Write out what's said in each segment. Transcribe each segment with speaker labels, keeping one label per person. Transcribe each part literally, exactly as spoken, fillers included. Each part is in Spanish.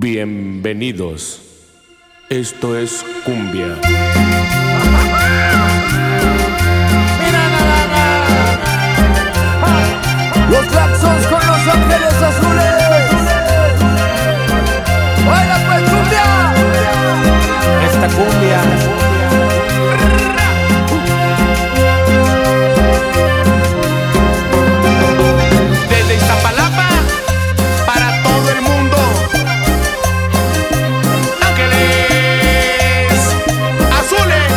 Speaker 1: Bienvenidos. Esto es cumbia.
Speaker 2: Mira nada más. Los claxons con los ángeles azules. ¡Baila pues cumbia!
Speaker 3: Esta cumbia
Speaker 1: Desde Iztapalapa para todo el mundo. Ángeles azules.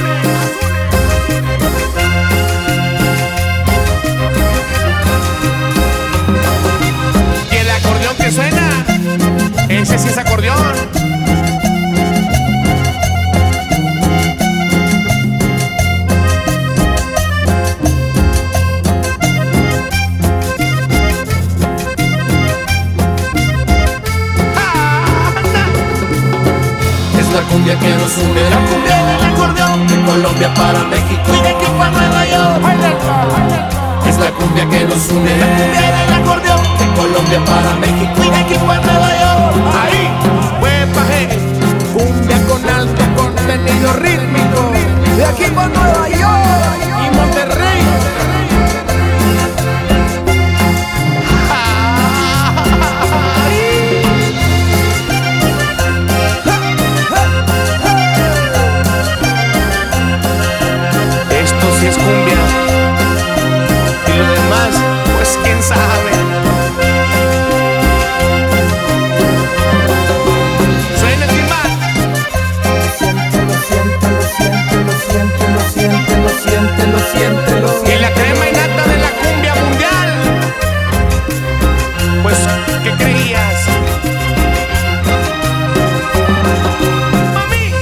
Speaker 1: Y el acordeón que suena, ese sí es acordeón.
Speaker 4: La cumbia que nos une, la cumbia del acordeón, de Colombia para México y de aquí para Nueva York. Es la cumbia que nos une, la cumbia del acordeón, de Colombia para México y de aquí para Nueva York.
Speaker 1: Ahí, huepa, hey.
Speaker 2: Cumbia con alto contenido rítmico. De aquí para Nueva York y Monterrey.
Speaker 1: Esto sí es cumbia. Y lo demás, pues quién sabe. Suena el timbal.
Speaker 2: Lo siente, lo siente, lo siente, lo siente, lo siente, lo siente, lo siente.
Speaker 1: Y la crema innata de la cumbia mundial. Pues, ¿qué creías? Mami.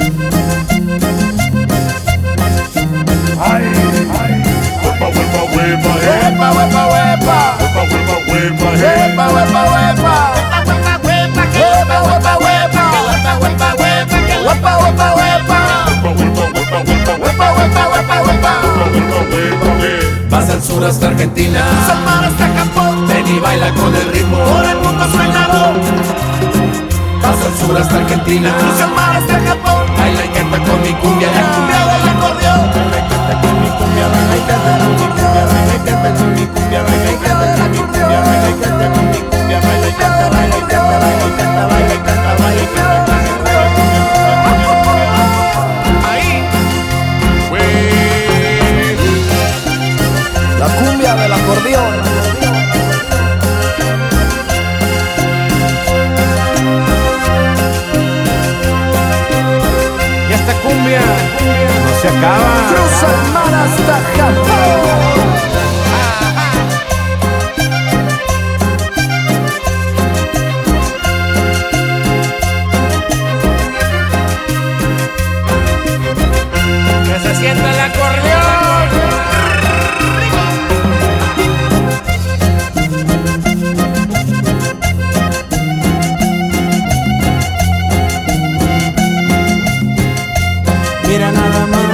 Speaker 2: Ay, ay.
Speaker 5: Huepa, huepa, huepa, eh.
Speaker 2: Huepa, huepa, huepa.
Speaker 5: Huepa, huepa, huepa, eh.
Speaker 2: Huepa, huepa, huepa. Huepa, huepa, huepa. Huepa, huepa, huepa.
Speaker 5: Huepa, huepa, huepa, huepa.
Speaker 2: Huepa, huepa, huepa, huepa.
Speaker 5: Huepa, huepa, huepa, eh.
Speaker 4: Vas al sur hasta Argentina,
Speaker 2: Al mar hasta Japón.
Speaker 4: ven y baila con el ritmo,
Speaker 2: Por el mundo suenado.
Speaker 4: vas al sur hasta Argentina,
Speaker 2: Al mar hasta Japón.
Speaker 4: baila y canta con mi cumbia,
Speaker 2: La cumbia del acordeón.
Speaker 4: baila y canta con mi cumbia, baila y canta con mi cumbia, baila y canta con mi cumbia, baila y canta con mi cumbia, baila y canta con mi cumbia, baila y canta, baila y canta, baila y canta, baila y canta, baila y canta.
Speaker 1: Ahí. Güey.
Speaker 2: La cumbia del acordeón.
Speaker 3: y esta cumbia no se acaba.
Speaker 2: Cruza el mar hasta Japón.
Speaker 1: Que se sienta el acordeón.
Speaker 3: Mira nada más.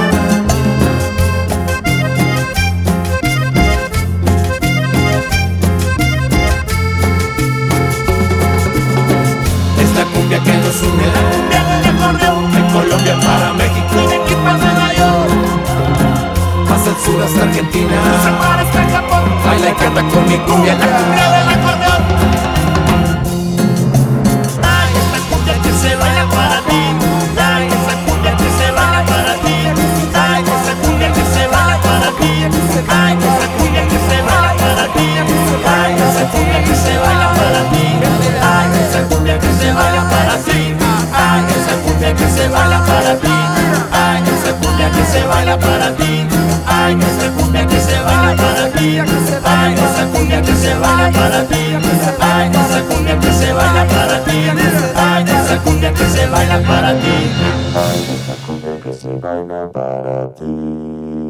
Speaker 4: Es la cumbia que nos une, la cumbia del acordeón, de Colombia para México y de aquí para Nueva York. Vas al sur hasta Argentina, al mar hasta Japón, baila y canta con mi cumbia, la cumbia del acordeón. Ay, esta cumbia que se baila para ti, ay, esa cumbia que se baila para ti, ay, esa cumbia que se baila para ti, ay, esa cumbia que se baila para ti, ay, esa cumbia que se baila para ti, ay, esa cumbia que se baila para ti, ay, esa cumbia que se baila para ti, ay, esa cumbia que se baila para ti, ay, esa cumbia que se baila para ti, ay, esa cumbia que se baila para ti, ay, esa cumbia que se baila para ti, ay, esa cumbia que se baila para ti, ay, esa cumbia que se baila para ti.